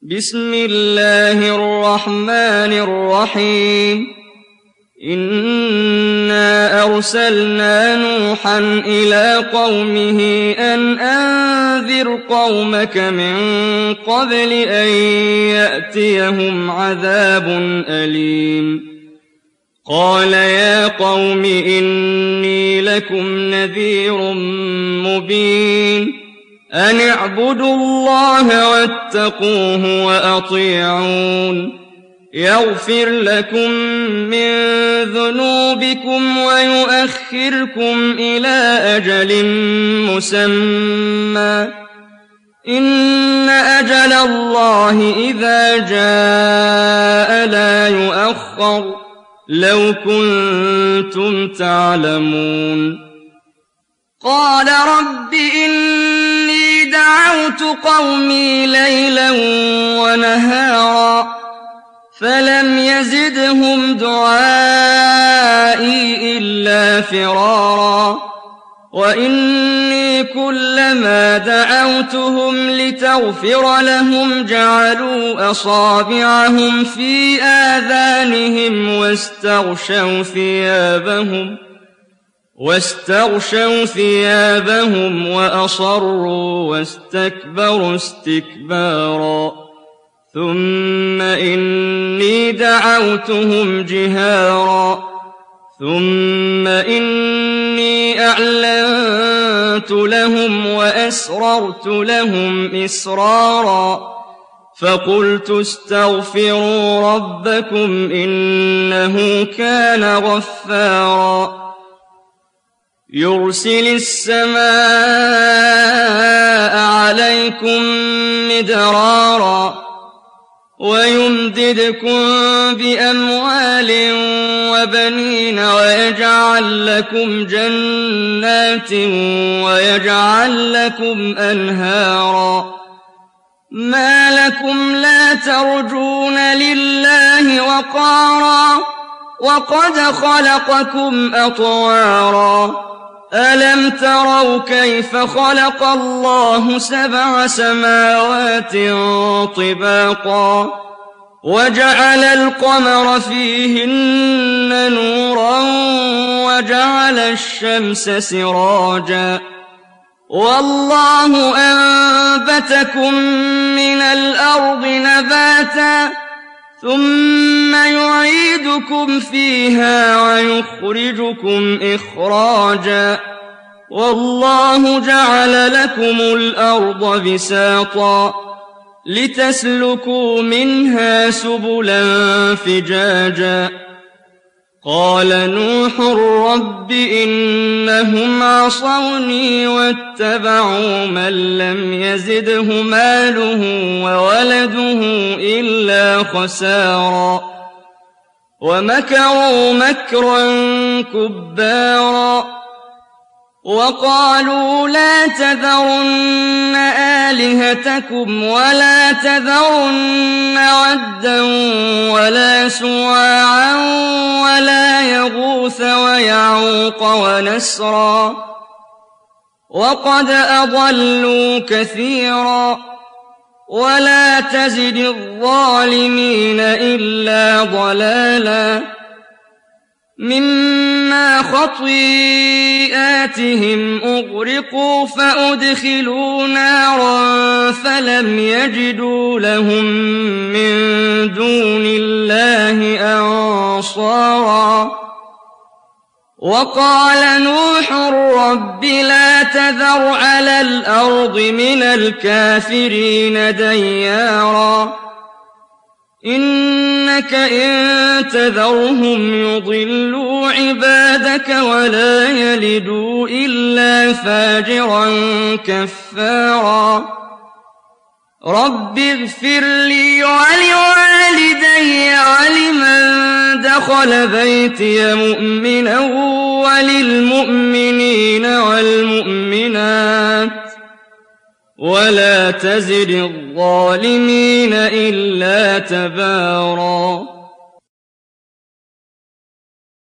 بسم الله الرحمن الرحيم إنا أرسلنا نوحا إلى قومه أن أنذر قومك من قبل أن يأتيهم عذاب أليم قال يا قوم إني لكم نذير مبين أن اعبدوا الله واتقوه وأطيعون يغفر لكم من ذنوبكم ويؤخركم إلى أجل مسمى إن أجل الله إذا جاء لا يؤخر لو كنتم تعلمون قال رب إني دعوت قومي ليلا ونهارا فلم يزدهم دعائي إلا فرارا وإني كلما دعوتهم لتغفر لهم جعلوا أصابعهم في آذانهم واستغشوا ثيابهم وأصروا واستكبروا استكبارا ثم إني دعوتهم جهارا ثم إني أعلنت لهم وأسررت لهم إسرارا فقلت استغفروا ربكم إنه كان غفارا يرسل السماء عليكم مدرارا ويمددكم بأموال وبنين ويجعل لكم جنات ويجعل لكم أنهارا ما لكم لا ترجون لله وقارا وقد خلقكم أطوارا ألم تروا كيف خلق الله 7 سماوات طباقا وجعل القمر فيهن نورا وجعل الشمس سراجا والله أنبتكم من الأرض نباتا ثم يعيدكم فيها ويخرجكم إخراجا والله جعل لكم الأرض بساطا لتسلكوا منها سبلا فجاجا قال نوح رب إنهم عصوني واتبعوا من لم يزده ماله وولده إلا خسارا ومكروا مكرا كبارا وقالوا لا تذرن آلهتكم ولا تذرن ودا ولا سواعا ولا يغوث ويعوق ونسرا وقد أضلوا كثيرا ولا تزد الظالمين إلا ضلالا مما خطيئاتهم أغرقوا فأدخلوا نارا فلم يجدوا لهم من دون الله أنصارا وقال نوح رب لا تذر على الأرض من الكافرين ديارا إنك إن تذرهم يضلوا عبادك ولا يلدوا إلا فاجرا كفارا رب اغفر لي ولوالدي ولمن دخل بيتي مؤمنا وللمؤمنين والمؤمنات ولا تزد الظالمين إلا تبارا